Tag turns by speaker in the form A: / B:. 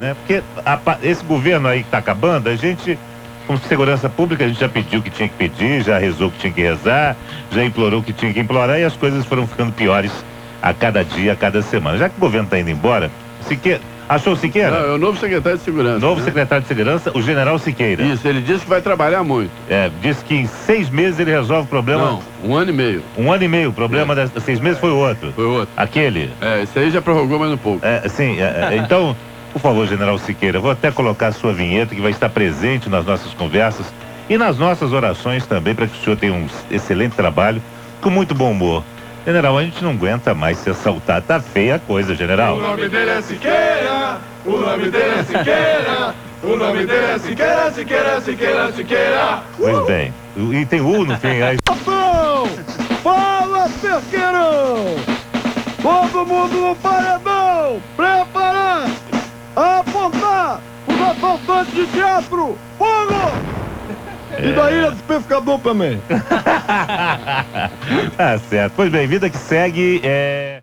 A: né? Porque esse governo aí que está acabando, a gente, como segurança pública, a gente já pediu o que tinha que pedir, já rezou o que tinha que rezar, já implorou o que tinha que implorar e as coisas foram ficando piores a cada dia, a cada semana. Já que o governo está indo embora, achou o Siqueira?
B: Não, é o novo secretário de segurança.
A: Novo secretário de segurança, o general Siqueira.
B: Isso, ele disse que vai trabalhar muito.
A: Disse que em 6 meses ele resolve o problema.
B: Não, 1 ano e meio.
A: 1 ano e meio, o problema de 6 meses foi o outro.
B: Foi outro.
A: Aquele.
B: Esse aí já prorrogou mais um pouco.
A: Então, por favor, general Siqueira, vou até colocar a sua vinheta que vai estar presente nas nossas conversas e nas nossas orações também, para que o senhor tenha um excelente trabalho, com muito bom humor. General, a gente não aguenta mais ser assaltado, tá feia a coisa, general.
C: O nome dele é Siqueira, o nome dele é Siqueira, o nome dele é Siqueira, Siqueira, Siqueira, Siqueira.
A: Pois bem, e tem no fim aí.
C: Fala, pesqueirão! Todo mundo no paredão! Preparar! Apontar! Os assaltantes de teatro! Fogo! E da Ilha dos Pescadores também.
A: Tá certo. Pois bem, vida que segue.